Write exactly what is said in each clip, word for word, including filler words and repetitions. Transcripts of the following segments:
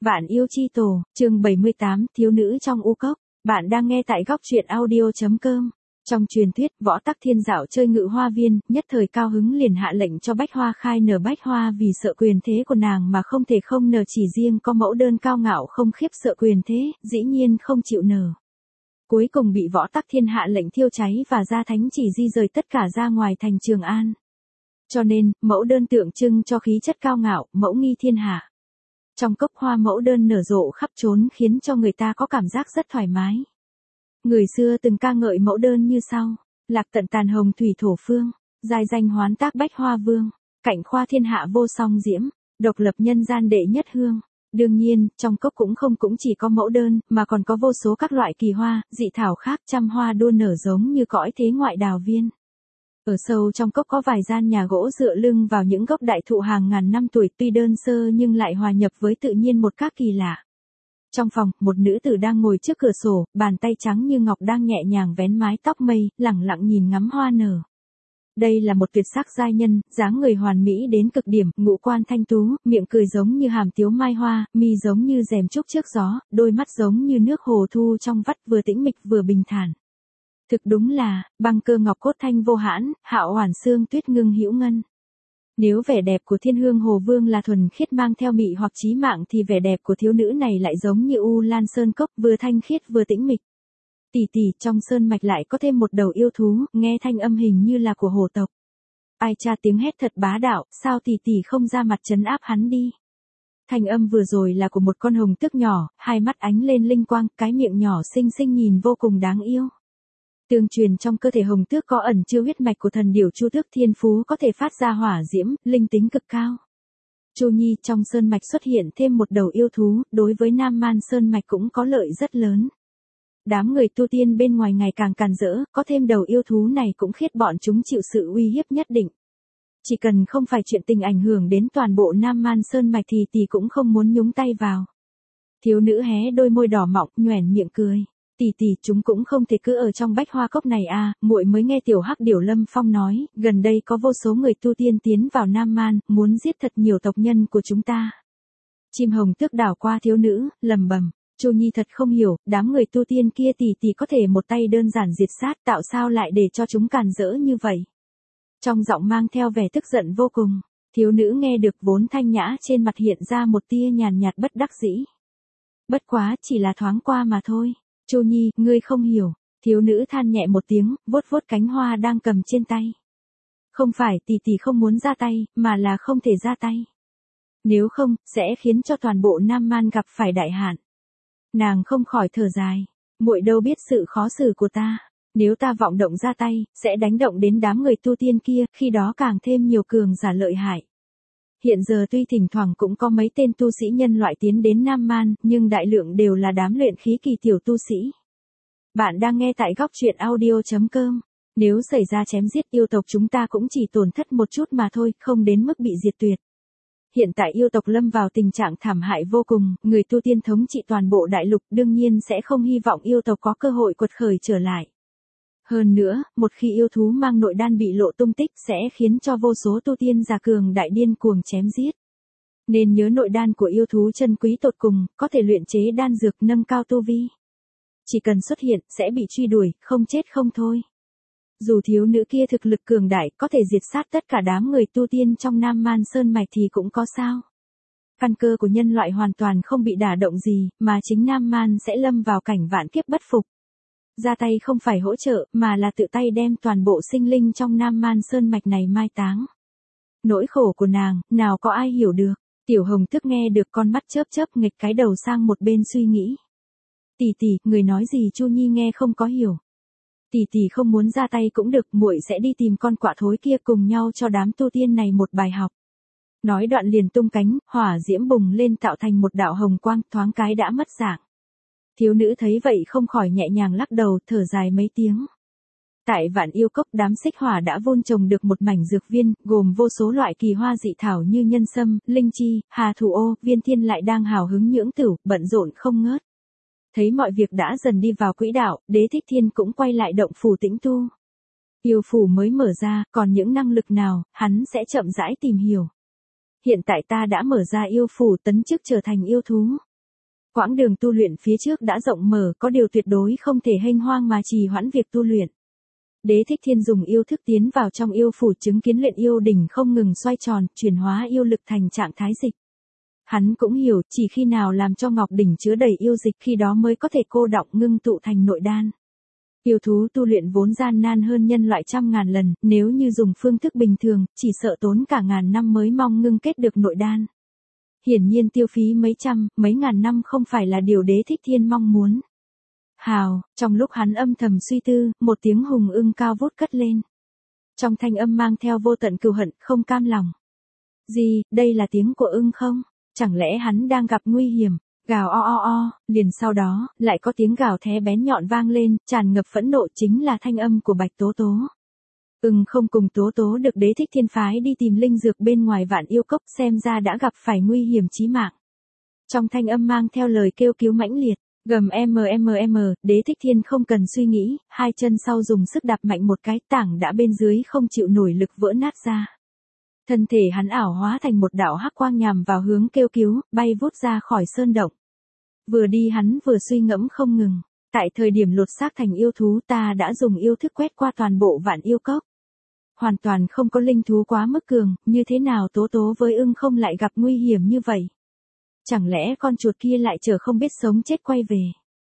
Vạn yêu chi tổ, chương bảy mươi tám, thiếu nữ trong u cốc. Bạn đang nghe tại góc truyện audio chấm com. Trong truyền thuyết, Võ Tắc Thiên dạo chơi Ngự Hoa Viên, nhất thời cao hứng liền hạ lệnh cho Bách Hoa khai nở Bách Hoa vì sợ quyền thế của nàng mà không thể không nở, chỉ riêng có mẫu đơn cao ngạo không khiếp sợ quyền thế, dĩ nhiên không chịu nở. Cuối cùng bị Võ Tắc Thiên hạ lệnh thiêu cháy và gia thánh chỉ di rời tất cả ra ngoài thành Trường An. Cho nên, mẫu đơn tượng trưng cho khí chất cao ngạo, mẫu nghi thiên hạ. Trong cốc hoa mẫu đơn nở rộ khắp trốn khiến cho người ta có cảm giác rất thoải mái. Người xưa từng ca ngợi mẫu đơn như sau: lạc tận tàn hồng thủy thổ phương, giai danh hoán tác bách hoa vương, cảnh khoa thiên hạ vô song diễm, độc lập nhân gian đệ nhất hương. Đương nhiên, trong cốc cũng không cũng chỉ có mẫu đơn, mà còn có vô số các loại kỳ hoa, dị thảo khác, trăm hoa đua nở giống như cõi thế ngoại đào viên. Ở sâu trong cốc có vài gian nhà gỗ dựa lưng vào những gốc đại thụ hàng ngàn năm tuổi, tuy đơn sơ nhưng lại hòa nhập với tự nhiên một cách kỳ lạ. Trong phòng, một nữ tử đang ngồi trước cửa sổ, bàn tay trắng như ngọc đang nhẹ nhàng vén mái tóc mây, lẳng lặng nhìn ngắm hoa nở. Đây là một tuyệt sắc giai nhân, dáng người hoàn mỹ đến cực điểm, ngũ quan thanh tú, miệng cười giống như hàm tiếu mai hoa, mi giống như rèm trúc trước gió, đôi mắt giống như nước hồ thu trong vắt, vừa tĩnh mịch vừa bình thản. Thực đúng là, băng cơ ngọc cốt thanh vô hãn, hạo hoàn xương tuyết ngưng hữu ngân. Nếu vẻ đẹp của Thiên Hương Hồ Vương là thuần khiết mang theo mị hoặc chí mạng thì vẻ đẹp của thiếu nữ này lại giống như u lan sơn cốc, vừa thanh khiết vừa tĩnh mịch. Tỷ tỷ, trong sơn mạch lại có thêm một đầu yêu thú, nghe thanh âm hình như là của hồ tộc. Ai cha, tiếng hét thật bá đạo, sao tỷ tỷ không ra mặt trấn áp hắn đi? Thanh âm vừa rồi là của một con hồng tước nhỏ, hai mắt ánh lên linh quang, cái miệng nhỏ xinh xinh nhìn vô cùng đáng yêu. Tương truyền trong cơ thể hồng tước có ẩn chứa huyết mạch của thần điểu Chu Tước Thiên Phú, có thể phát ra hỏa diễm, linh tính cực cao. Chu Nhi, trong sơn mạch xuất hiện thêm một đầu yêu thú, đối với Nam Man sơn mạch cũng có lợi rất lớn. Đám người tu tiên bên ngoài ngày càng càn rỡ, có thêm đầu yêu thú này cũng khiết bọn chúng chịu sự uy hiếp nhất định. Chỉ cần không phải chuyện tình ảnh hưởng đến toàn bộ Nam Man sơn mạch thì tỷ cũng không muốn nhúng tay vào. Thiếu nữ hé đôi môi đỏ mọng, nhoẻn miệng cười. Tỷ tỷ, chúng cũng không thể cứ ở trong bách hoa cốc này à, muội mới nghe tiểu hắc điểu Lâm Phong nói, gần đây có vô số người tu tiên tiến vào Nam Man, muốn giết thật nhiều tộc nhân của chúng ta. Chim hồng tước đảo qua thiếu nữ, lầm bầm, Chu Nhi thật không hiểu, đám người tu tiên kia tỷ tỷ có thể một tay đơn giản diệt sát, tạo sao lại để cho chúng càn rỡ như vậy. Trong giọng mang theo vẻ tức giận vô cùng, thiếu nữ nghe được vốn thanh nhã trên mặt hiện ra một tia nhàn nhạt bất đắc dĩ. Bất quá, chỉ là thoáng qua mà thôi. Chu Nhi, ngươi không hiểu, thiếu nữ than nhẹ một tiếng, vuốt vuốt cánh hoa đang cầm trên tay. Không phải tỷ tỷ không muốn ra tay, mà là không thể ra tay. Nếu không, sẽ khiến cho toàn bộ Nam Man gặp phải đại hạn. Nàng không khỏi thở dài, muội đâu biết sự khó xử của ta, nếu ta vọng động ra tay, sẽ đánh động đến đám người tu tiên kia, khi đó càng thêm nhiều cường giả lợi hại. Hiện giờ tuy thỉnh thoảng cũng có mấy tên tu sĩ nhân loại tiến đến Nam Man, nhưng đại lượng đều là đám luyện khí kỳ tiểu tu sĩ. Bạn đang nghe tại góc truyện audio chấm com. Nếu xảy ra chém giết yêu tộc chúng ta cũng chỉ tổn thất một chút mà thôi, không đến mức bị diệt tuyệt. Hiện tại yêu tộc lâm vào tình trạng thảm hại vô cùng, người tu tiên thống trị toàn bộ đại lục đương nhiên sẽ không hy vọng yêu tộc có cơ hội quật khởi trở lại. Hơn nữa, một khi yêu thú mang nội đan bị lộ tung tích sẽ khiến cho vô số tu tiên giả cường đại điên cuồng chém giết. Nên nhớ nội đan của yêu thú chân quý tột cùng, có thể luyện chế đan dược nâng cao tu vi. Chỉ cần xuất hiện, sẽ bị truy đuổi, không chết không thôi. Dù thiếu nữ kia thực lực cường đại, có thể diệt sát tất cả đám người tu tiên trong Nam Man Sơn Mạch thì cũng có sao. Căn cơ của nhân loại hoàn toàn không bị đả động gì, mà chính Nam Man sẽ lâm vào cảnh vạn kiếp bất phục. Ra tay không phải hỗ trợ, mà là tự tay đem toàn bộ sinh linh trong Nam Man Sơn Mạch này mai táng. Nỗi khổ của nàng, nào có ai hiểu được. Tiểu hồng tước nghe được con mắt chớp chớp nghịch cái đầu sang một bên suy nghĩ. Tỷ tỷ, người nói gì Chu Nhi nghe không có hiểu. Tỷ tỷ không muốn ra tay cũng được, muội sẽ đi tìm con quạ thối kia cùng nhau cho đám tu tiên này một bài học. Nói đoạn liền tung cánh, hỏa diễm bùng lên tạo thành một đạo hồng quang, thoáng cái đã mất dạng. Thiếu nữ thấy vậy không khỏi nhẹ nhàng lắc đầu, thở dài mấy tiếng. Tại Vạn Yêu Cốc, đám xích hỏa đã vun trồng được một mảnh dược viên, gồm vô số loại kỳ hoa dị thảo như nhân sâm, linh chi, hà thủ ô, viên thiên lại đang hào hứng nhưỡng tửu, bận rộn không ngớt. Thấy mọi việc đã dần đi vào quỹ đạo, Đế Thích Thiên cũng quay lại động phủ tĩnh tu. Yêu phủ mới mở ra, còn những năng lực nào, hắn sẽ chậm rãi tìm hiểu. Hiện tại ta đã mở ra yêu phủ, tấn chức trở thành yêu thú. Quãng đường tu luyện phía trước đã rộng mở, có điều tuyệt đối không thể hênh hoang mà trì hoãn việc tu luyện. Đế Thích Thiên dùng yêu thức tiến vào trong yêu phủ, chứng kiến luyện yêu đỉnh không ngừng xoay tròn, chuyển hóa yêu lực thành trạng thái dịch. Hắn cũng hiểu, chỉ khi nào làm cho ngọc đỉnh chứa đầy yêu dịch, khi đó mới có thể cô đọng ngưng tụ thành nội đan. Yêu thú tu luyện vốn gian nan hơn nhân loại trăm ngàn lần, nếu như dùng phương thức bình thường, chỉ sợ tốn cả ngàn năm mới mong ngưng kết được nội đan. Hiển nhiên tiêu phí mấy trăm, mấy ngàn năm không phải là điều Đế Thích Thiên mong muốn. Hào, trong lúc hắn âm thầm suy tư, một tiếng hùng ưng cao vút cất lên. Trong thanh âm mang theo vô tận cừu hận, không cam lòng. Gì, đây là tiếng của ưng không? Chẳng lẽ hắn đang gặp nguy hiểm? Gào o o o, liền sau đó, lại có tiếng gào thé bén nhọn vang lên, tràn ngập phẫn nộ, chính là thanh âm của Bạch Tố Tố. Ưng không cùng Tố Tố được Đế Thích Thiên phái đi tìm linh dược bên ngoài Vạn Yêu Cốc, xem ra đã gặp phải nguy hiểm chí mạng. Trong thanh âm mang theo lời kêu cứu mãnh liệt, gầm mmm, Đế Thích Thiên không cần suy nghĩ, hai chân sau dùng sức đạp mạnh một cái, tảng đã bên dưới không chịu nổi lực vỡ nát ra. Thân thể hắn ảo hóa thành một đạo hắc quang nhằm vào hướng kêu cứu, bay vút ra khỏi sơn động. Vừa đi hắn vừa suy ngẫm không ngừng, tại thời điểm lột xác thành yêu thú ta đã dùng yêu thức quét qua toàn bộ Vạn Yêu Cốc. Hoàn toàn không có linh thú quá mức cường, như thế nào Tố Tố với ưng không lại gặp nguy hiểm như vậy? Chẳng lẽ con chuột kia lại chờ không biết sống chết quay về?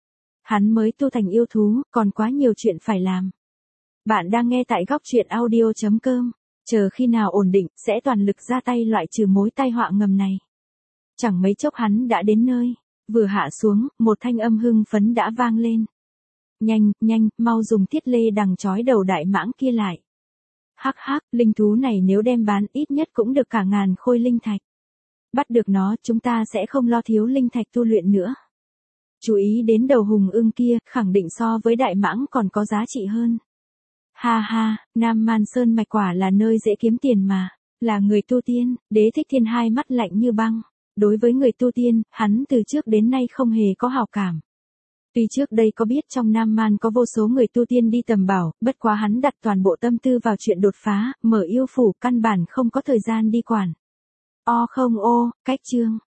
Hắn mới tu thành yêu thú, còn quá nhiều chuyện phải làm. Bạn đang nghe tại góc truyện audio chấm com. Chờ khi nào ổn định, sẽ toàn lực ra tay loại trừ mối tai họa ngầm này. Chẳng mấy chốc hắn đã đến nơi. Vừa hạ xuống, một thanh âm hưng phấn đã vang lên. Nhanh, nhanh, mau dùng thiết lê đằng trói đầu đại mãng kia lại. Hắc hắc, linh thú này nếu đem bán ít nhất cũng được cả ngàn khôi linh thạch. Bắt được nó, chúng ta sẽ không lo thiếu linh thạch tu luyện nữa. Chú ý đến đầu hùng ưng kia, khẳng định so với đại mãng còn có giá trị hơn. Ha ha, Nam Man Sơn mạch quả là nơi dễ kiếm tiền mà. Là người tu tiên, Đế Thích Thiên hai mắt lạnh như băng. Đối với người tu tiên, hắn từ trước đến nay không hề có hảo cảm. Tuy trước đây có biết trong Nam Man có vô số người tu tiên đi tầm bảo, bất quá hắn đặt toàn bộ tâm tư vào chuyện đột phá, mở yêu phủ, căn bản không có thời gian đi quản. O không ô, cách chương.